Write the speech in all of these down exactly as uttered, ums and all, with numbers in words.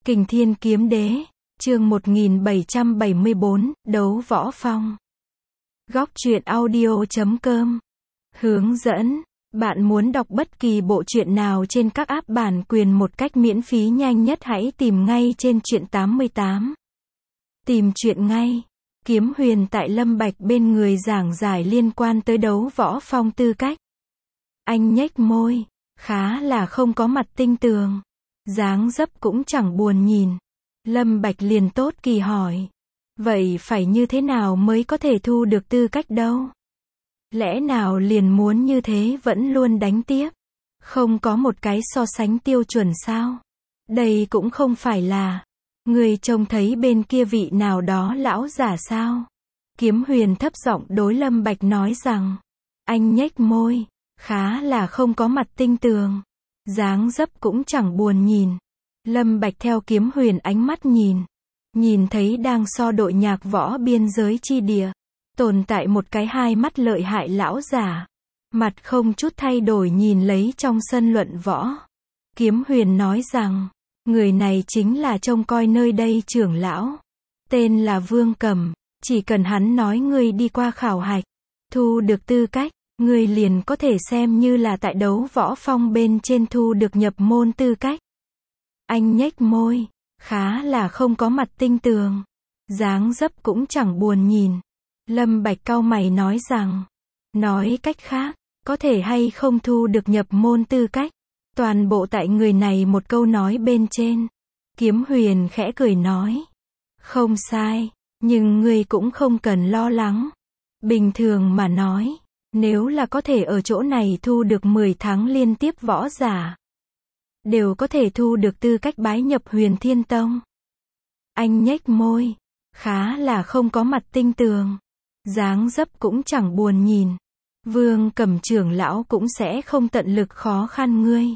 Kình Thiên Kiếm Đế, chương một nghìn bảy trăm bảy mươi bốn, Đấu Võ Phong. Góc truyện audio chấm com. Hướng dẫn, bạn muốn đọc bất kỳ bộ truyện nào trên các app bản quyền một cách miễn phí nhanh nhất hãy tìm ngay trên truyện tám mươi tám. Tìm truyện ngay. Kiếm Huyền tại Lâm Bạch bên người giảng giải liên quan tới đấu võ phong tư cách. Anh nhếch môi, khá là không có mặt tinh tường. Dáng dấp cũng chẳng buồn nhìn. Lâm Bạch liền tốt kỳ hỏi. Vậy phải như thế nào mới có thể thu được tư cách đâu? Lẽ nào liền muốn như thế vẫn luôn đánh tiếp? Không có một cái so sánh tiêu chuẩn sao? Đây cũng không phải là người trông thấy bên kia vị nào đó lão giả sao? Kiếm Huyền thấp giọng đối Lâm Bạch nói rằng. Anh nhếch môi, khá là không có mặt tinh tường. Dáng dấp cũng chẳng buồn nhìn. Lâm Bạch theo Kiếm Huyền ánh mắt nhìn. Nhìn thấy đang so đội nhạc võ biên giới chi địa. Tồn tại một cái hai mắt lợi hại lão giả. Mặt không chút thay đổi nhìn lấy trong sân luận võ. Kiếm Huyền nói rằng. Người này chính là trông coi nơi đây trưởng lão. Tên là Vương Cẩm. Chỉ cần hắn nói ngươi đi qua khảo hạch. Thu được tư cách. Ngươi liền có thể xem như là tại đấu võ phong bên trên thu được nhập môn tư cách. Anh nhếch môi, khá là không có mặt tinh tường. Dáng dấp cũng chẳng buồn nhìn. Lâm Bạch cau mày nói rằng. Nói cách khác, có thể hay không thu được nhập môn tư cách. Toàn bộ tại người này một câu nói bên trên. Kiếm Huyền khẽ cười nói. Không sai, nhưng ngươi cũng không cần lo lắng. Bình thường mà nói. Nếu là có thể ở chỗ này thu được mười tháng liên tiếp võ giả. Đều có thể thu được tư cách bái nhập Huyền Thiên Tông. Anh nhếch môi. Khá là không có mặt tinh tường. Dáng dấp cũng chẳng buồn nhìn. Vương Cẩm trưởng lão cũng sẽ không tận lực khó khăn ngươi.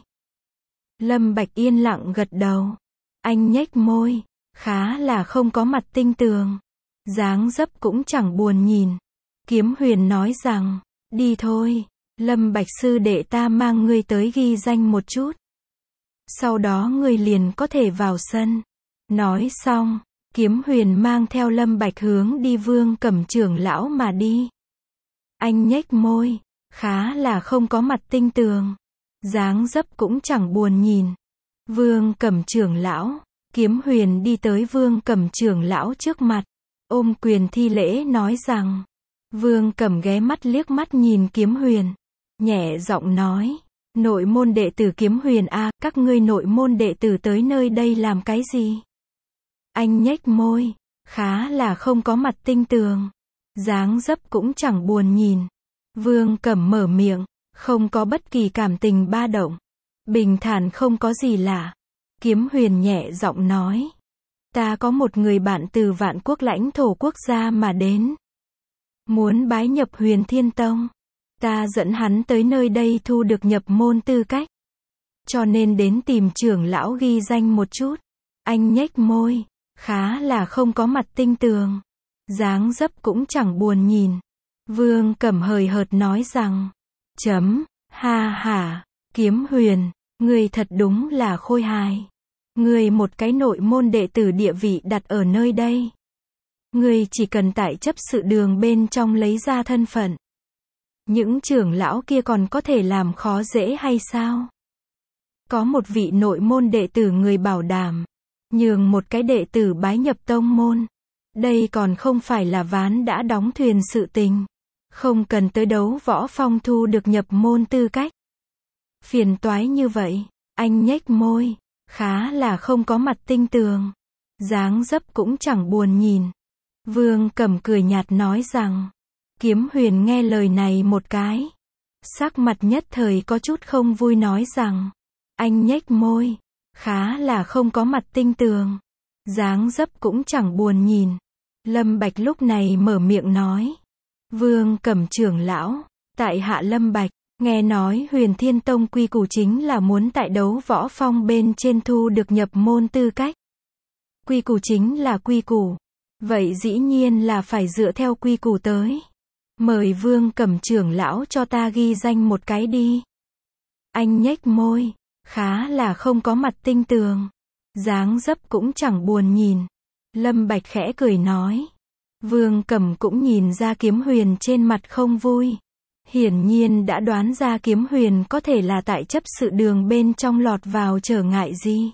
Lâm Bạch yên lặng gật đầu. Anh nhếch môi. Khá là không có mặt tinh tường. Dáng dấp cũng chẳng buồn nhìn. Kiếm Huyền nói rằng. Đi thôi, Lâm Bạch sư đệ ta mang ngươi tới ghi danh một chút. Sau đó ngươi liền có thể vào sân. Nói xong, Kiếm Huyền mang theo Lâm Bạch hướng đi Vương Cẩm trưởng lão mà đi. Anh nhếch môi, khá là không có mặt tinh tường. Dáng dấp cũng chẳng buồn nhìn. Vương Cẩm trưởng lão, Kiếm Huyền đi tới Vương Cẩm trưởng lão trước mặt. Ôm quyền thi lễ nói rằng. Vương Cẩm ghé mắt liếc mắt nhìn Kiếm Huyền. Nhẹ giọng nói. Nội môn đệ tử Kiếm Huyền a, các ngươi nội môn đệ tử tới nơi đây làm cái gì? Anh nhếch môi. Khá là không có mặt tinh tường. Dáng dấp cũng chẳng buồn nhìn. Vương Cẩm mở miệng. Không có bất kỳ cảm tình ba động. Bình thản không có gì lạ. Kiếm Huyền nhẹ giọng nói. Ta có một người bạn từ vạn quốc lãnh thổ quốc gia mà đến. Muốn bái nhập Huyền Thiên Tông. Ta dẫn hắn tới nơi đây thu được nhập môn tư cách. Cho nên đến tìm trưởng lão ghi danh một chút. Anh nhếch môi. Khá là không có mặt tinh tường. Dáng dấp cũng chẳng buồn nhìn. Vương Cẩm hời hợt nói rằng. Chấm, ha hả, Kiếm Huyền, ngươi thật đúng là khôi hài. Ngươi một cái nội môn đệ tử địa vị đặt ở nơi đây. Ngươi chỉ cần tại chấp sự đường bên trong lấy ra thân phận. Những trưởng lão kia còn có thể làm khó dễ hay sao? Có một vị nội môn đệ tử người bảo đảm. Nhường một cái đệ tử bái nhập tông môn. Đây còn không phải là ván đã đóng thuyền sự tình. Không cần tới đấu võ phong thu được nhập môn tư cách. Phiền toái như vậy. Anh nhếch môi. Khá là không có mặt tinh tường. Dáng dấp cũng chẳng buồn nhìn. Vương Cẩm cười nhạt nói rằng. Kiếm Huyền nghe lời này một cái. Sắc mặt nhất thời có chút không vui nói rằng. Anh nhếch môi. Khá là không có mặt tinh tường. Dáng dấp cũng chẳng buồn nhìn. Lâm Bạch lúc này mở miệng nói. Vương Cẩm trưởng lão. Tại hạ Lâm Bạch. Nghe nói Huyền Thiên Tông quy củ chính là muốn tại đấu võ phong bên trên thu được nhập môn tư cách. Quy củ chính là quy củ. Vậy dĩ nhiên là phải dựa theo quy củ tới. Mời Vương Cẩm trưởng lão cho ta ghi danh một cái đi. Anh nhếch môi. Khá là không có mặt tinh tường. dáng dấp cũng chẳng buồn nhìn. Lâm Bạch khẽ cười nói. Vương Cẩm cũng nhìn ra Kiếm Huyền trên mặt không vui. Hiển nhiên đã đoán ra Kiếm Huyền có thể là tại chấp sự đường bên trong lọt vào trở ngại gì.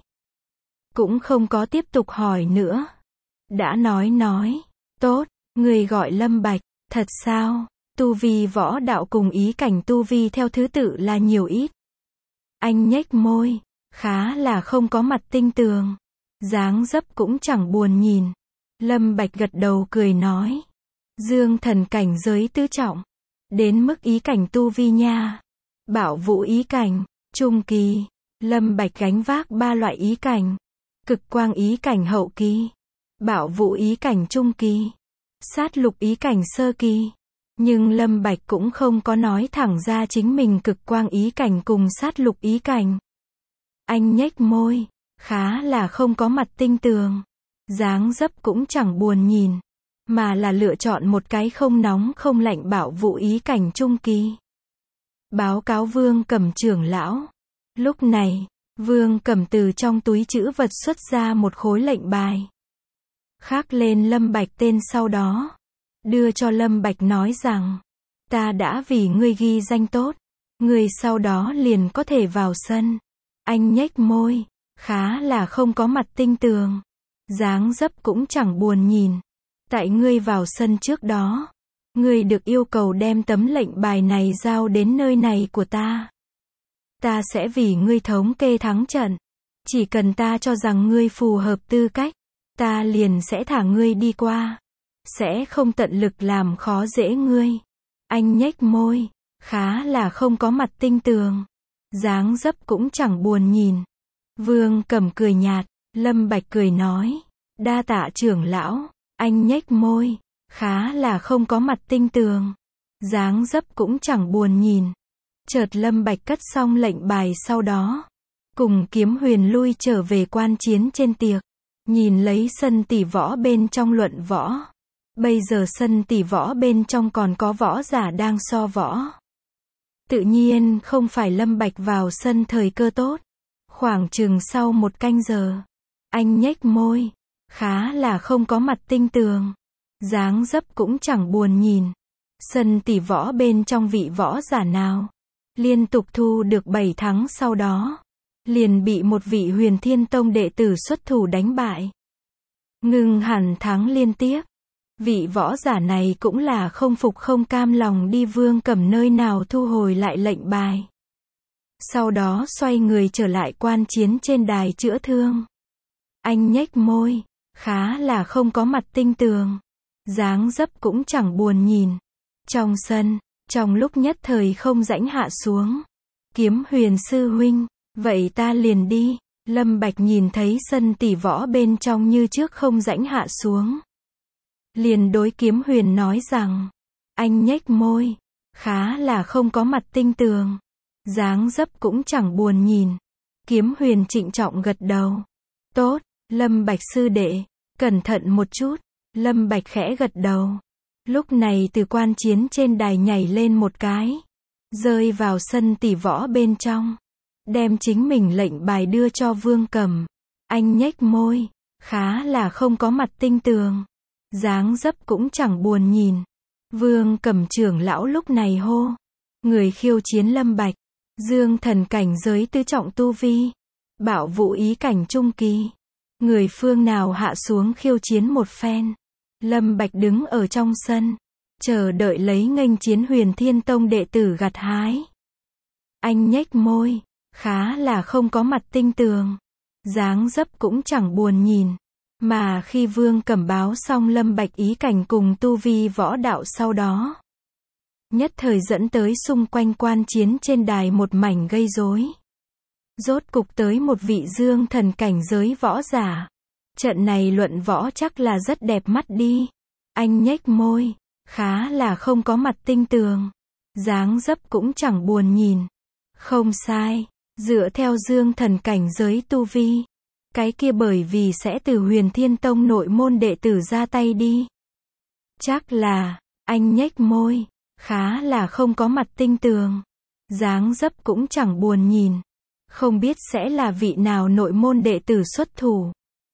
Cũng không có tiếp tục hỏi nữa. Đã nói nói. Tốt, người gọi Lâm Bạch, thật sao? Tu vi võ đạo cùng ý cảnh tu vi theo thứ tự là nhiều ít. Anh nhếch môi, khá là không có mặt tinh tường. Dáng dấp cũng chẳng buồn nhìn. Lâm Bạch gật đầu cười nói. Dương thần cảnh giới tứ trọng. Đến mức ý cảnh tu vi nha. Bảo vũ ý cảnh, trung kỳ. Lâm Bạch gánh vác ba loại ý cảnh. Cực quang ý cảnh hậu kỳ. Bảo vũ ý cảnh trung kỳ. Sát lục ý cảnh sơ kỳ. Nhưng Lâm Bạch cũng không có nói thẳng ra chính mình cực quang ý cảnh cùng sát lục ý cảnh. Anh nhếch môi, khá là không có mặt tinh tường. Dáng dấp cũng chẳng buồn nhìn. Mà là lựa chọn một cái không nóng không lạnh bảo vũ ý cảnh trung kỳ. Báo cáo Vương Cẩm trưởng lão. Lúc này, Vương Cẩm từ trong túi trữ vật xuất ra một khối lệnh bài. Khắc lên Lâm Bạch tên sau đó. Đưa cho Lâm Bạch nói rằng. Ta đã vì ngươi ghi danh tốt. Ngươi sau đó liền có thể vào sân. Anh nhếch môi. Khá là không có mặt tinh tường. Dáng dấp cũng chẳng buồn nhìn. Tại ngươi vào sân trước đó. Ngươi được yêu cầu đem tấm lệnh bài này giao đến nơi này của ta. Ta sẽ vì ngươi thống kê thắng trận. Chỉ cần ta cho rằng ngươi phù hợp tư cách. Ta liền sẽ thả ngươi đi qua. Sẽ không tận lực làm khó dễ ngươi. Anh nhếch môi. Khá là không có mặt tinh tường. Dáng dấp cũng chẳng buồn nhìn. Vương Cẩm cười nhạt. Lâm Bạch cười nói. Đa tạ trưởng lão. Anh nhếch môi. Khá là không có mặt tinh tường. Dáng dấp cũng chẳng buồn nhìn. Chợt Lâm Bạch cất xong lệnh bài sau đó. Cùng Kiếm Huyền lui trở về quan chiến trên tiệc. Nhìn lấy sân tỷ võ bên trong luận võ. Bây giờ sân tỷ võ bên trong còn có võ giả đang so võ. Tự nhiên không phải Lâm Bạch vào sân thời cơ tốt. Khoảng chừng sau một canh giờ. Anh nhếch môi. Khá là không có mặt tinh tường. Dáng dấp cũng chẳng buồn nhìn. Sân tỷ võ bên trong vị võ giả nào. Liên tục thu được bảy thắng sau đó. Liền bị một vị Huyền Thiên Tông đệ tử xuất thủ đánh bại. Ngừng hẳn thắng liên tiếp. Vị võ giả này cũng là không phục không cam lòng đi Vương Cẩm nơi nào thu hồi lại lệnh bài. Sau đó xoay người trở lại quan chiến trên đài chữa thương. Anh nhếch môi. Khá là không có mặt tinh tường. Dáng dấp cũng chẳng buồn nhìn. Trong sân, trong lúc nhất thời không rãnh hạ xuống. Kiếm Huyền sư huynh, vậy ta liền đi. Lâm Bạch nhìn thấy sân tỷ võ bên trong như trước không rãnh hạ xuống. Liền đối Kiếm Huyền nói rằng. Anh nhếch môi. Khá là không có mặt tinh tường. Dáng dấp cũng chẳng buồn nhìn. Kiếm Huyền trịnh trọng gật đầu. Tốt, Lâm Bạch sư đệ. Cẩn thận một chút. Lâm Bạch khẽ gật đầu. Lúc này từ quan chiến trên đài nhảy lên một cái. Rơi vào sân tỷ võ bên trong. Đem chính mình lệnh bài đưa cho Vương Cẩm. Anh nhếch môi. Khá là không có mặt tinh tường. Dáng dấp cũng chẳng buồn nhìn. Vương Cẩm trưởng lão lúc này hô. Người khiêu chiến Lâm Bạch. Dương thần cảnh giới tứ trọng tu vi. Bảo vũ ý cảnh trung kỳ. Người phương nào hạ xuống khiêu chiến một phen. Lâm Bạch đứng ở trong sân. Chờ đợi lấy nghênh chiến Huyền Thiên Tông đệ tử gặt hái. Anh nhếch môi. Khá là không có mặt tinh tường. Dáng dấp cũng chẳng buồn nhìn. Mà khi Vương Cẩm báo xong Lâm Bạch ý cảnh cùng tu vi võ đạo sau đó. Nhất thời dẫn tới xung quanh quan chiến trên đài một mảnh gây rối. Rốt cục tới một vị dương thần cảnh giới võ giả. Trận này luận võ chắc là rất đẹp mắt đi. Anh nhếch môi. Khá là không có mặt tinh tường. Dáng dấp cũng chẳng buồn nhìn. Không sai. Dựa theo dương thần cảnh giới tu vi. Cái kia bởi vì sẽ từ Huyền Thiên Tông nội môn đệ tử ra tay đi. Chắc là. Anh nhếch môi. Khá là không có mặt tinh tường. Dáng dấp cũng chẳng buồn nhìn. Không biết sẽ là vị nào nội môn đệ tử xuất thủ.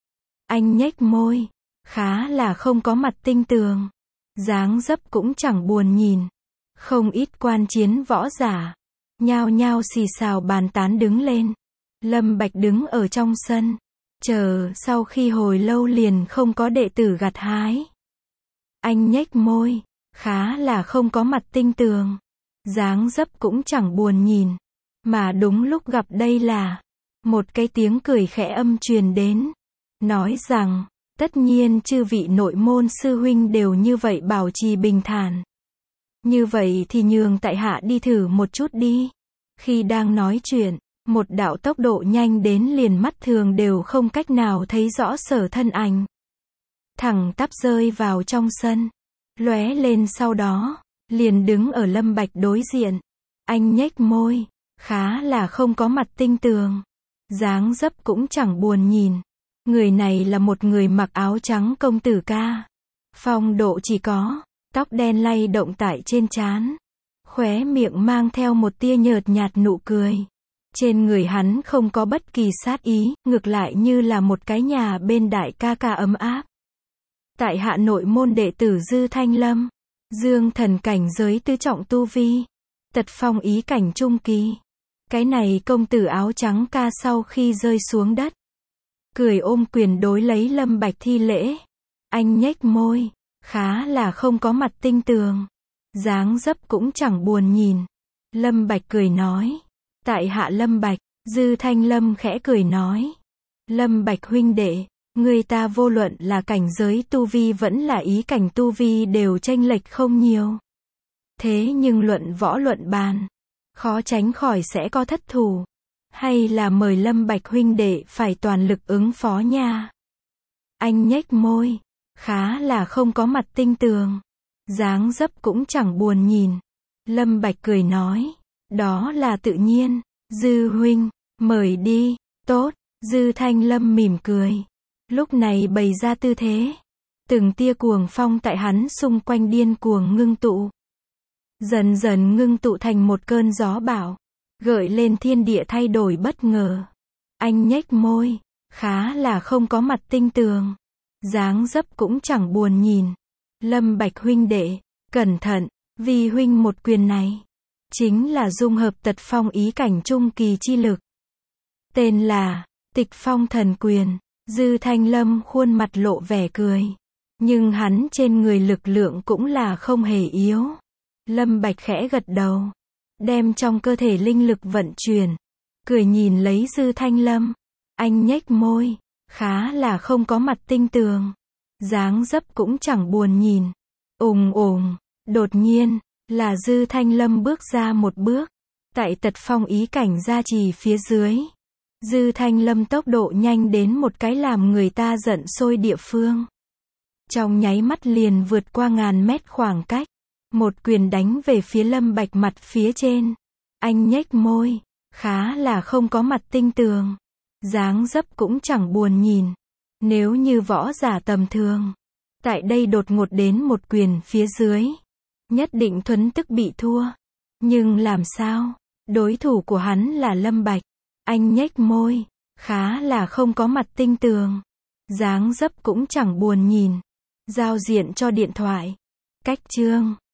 Anh nhếch môi, khá là không có mặt tinh tường. Dáng dấp cũng chẳng buồn nhìn. Không ít quan chiến võ giả, nhao nhao xì xào bàn tán đứng lên. Lâm Bạch đứng ở trong sân, chờ sau khi hồi lâu liền không có đệ tử gặt hái. Anh nhếch môi, khá là không có mặt tinh tường. Dáng dấp cũng chẳng buồn nhìn. Mà đúng lúc gặp đây là một cái tiếng cười khẽ âm truyền đến, nói rằng, tất nhiên chư vị nội môn sư huynh đều như vậy bảo trì bình thản. Như vậy thì nhường tại hạ đi thử một chút đi. Khi đang nói chuyện, một đạo tốc độ nhanh đến liền mắt thường đều không cách nào thấy rõ sở thân ảnh. Thẳng tắp rơi vào trong sân, lóe lên sau đó, liền đứng ở Lâm Bạch đối diện. Anh nhếch môi, khá là không có mặt tinh tường. Dáng dấp cũng chẳng buồn nhìn. Người này là một người mặc áo trắng công tử ca. Phong độ chỉ có, tóc đen lay động tại trên trán. Khóe miệng mang theo một tia nhợt nhạt nụ cười. Trên người hắn không có bất kỳ sát ý, ngược lại như là một cái nhà bên đại ca ca ấm áp. Tại hạ nội môn đệ tử Dư Thanh Lâm, dương thần cảnh giới tứ trọng tu vi, tật phong ý cảnh trung kỳ. Cái này công tử áo trắng ca sau khi rơi xuống đất, cười ôm quyền đối lấy Lâm Bạch thi lễ. Anh nhếch môi, khá là không có mặt tinh tường. Dáng dấp cũng chẳng buồn nhìn. Lâm Bạch cười nói, tại hạ Lâm Bạch. Dư Thanh Lâm khẽ cười nói, Lâm Bạch huynh đệ, người ta vô luận là cảnh giới tu vi vẫn là ý cảnh tu vi đều chênh lệch không nhiều. Thế nhưng luận võ luận bàn, khó tránh khỏi sẽ có thất thủ. Hay là mời Lâm Bạch huynh đệ phải toàn lực ứng phó nha. Anh nhếch môi, khá là không có mặt tinh tường. Dáng dấp cũng chẳng buồn nhìn. Lâm Bạch cười nói, đó là tự nhiên. Dư huynh, mời đi. Tốt. Dư Thanh Lâm mỉm cười, lúc này bày ra tư thế. Từng tia cuồng phong tại hắn xung quanh điên cuồng ngưng tụ. Dần dần ngưng tụ thành một cơn gió bão, gợi lên thiên địa thay đổi bất ngờ. Anh nhếch môi, khá là không có mặt tinh tường. Dáng dấp cũng chẳng buồn nhìn. Lâm Bạch huynh đệ, cẩn thận, vì huynh một quyền này, chính là dung hợp tật phong ý cảnh trung kỳ chi lực. Tên là, Tịch Phong Thần Quyền. Dư Thanh Lâm khuôn mặt lộ vẻ cười. Nhưng hắn trên người lực lượng cũng là không hề yếu. Lâm Bạch khẽ gật đầu, đem trong cơ thể linh lực vận chuyển, cười nhìn lấy Dư Thanh Lâm. Anh nhếch môi, khá là không có mặt tinh tường. Dáng dấp cũng chẳng buồn nhìn. Ùng ùng, đột nhiên, là Dư Thanh Lâm bước ra một bước. Tại tật phong ý cảnh gia trì phía dưới, Dư Thanh Lâm tốc độ nhanh đến một cái làm người ta giận sôi địa phương. Trong nháy mắt liền vượt qua ngàn mét khoảng cách. Một quyền đánh về phía Lâm Bạch mặt phía trên. Anh nhếch môi, khá là không có mặt tinh tường. Dáng dấp cũng chẳng buồn nhìn. Nếu như võ giả tầm thường, tại đây đột ngột đến một quyền phía dưới, nhất định thuấn tức bị thua. Nhưng làm sao? Đối thủ của hắn là Lâm Bạch. Anh nhếch môi, khá là không có mặt tinh tường. Dáng dấp cũng chẳng buồn nhìn. Giao diện cho điện thoại. Cách chương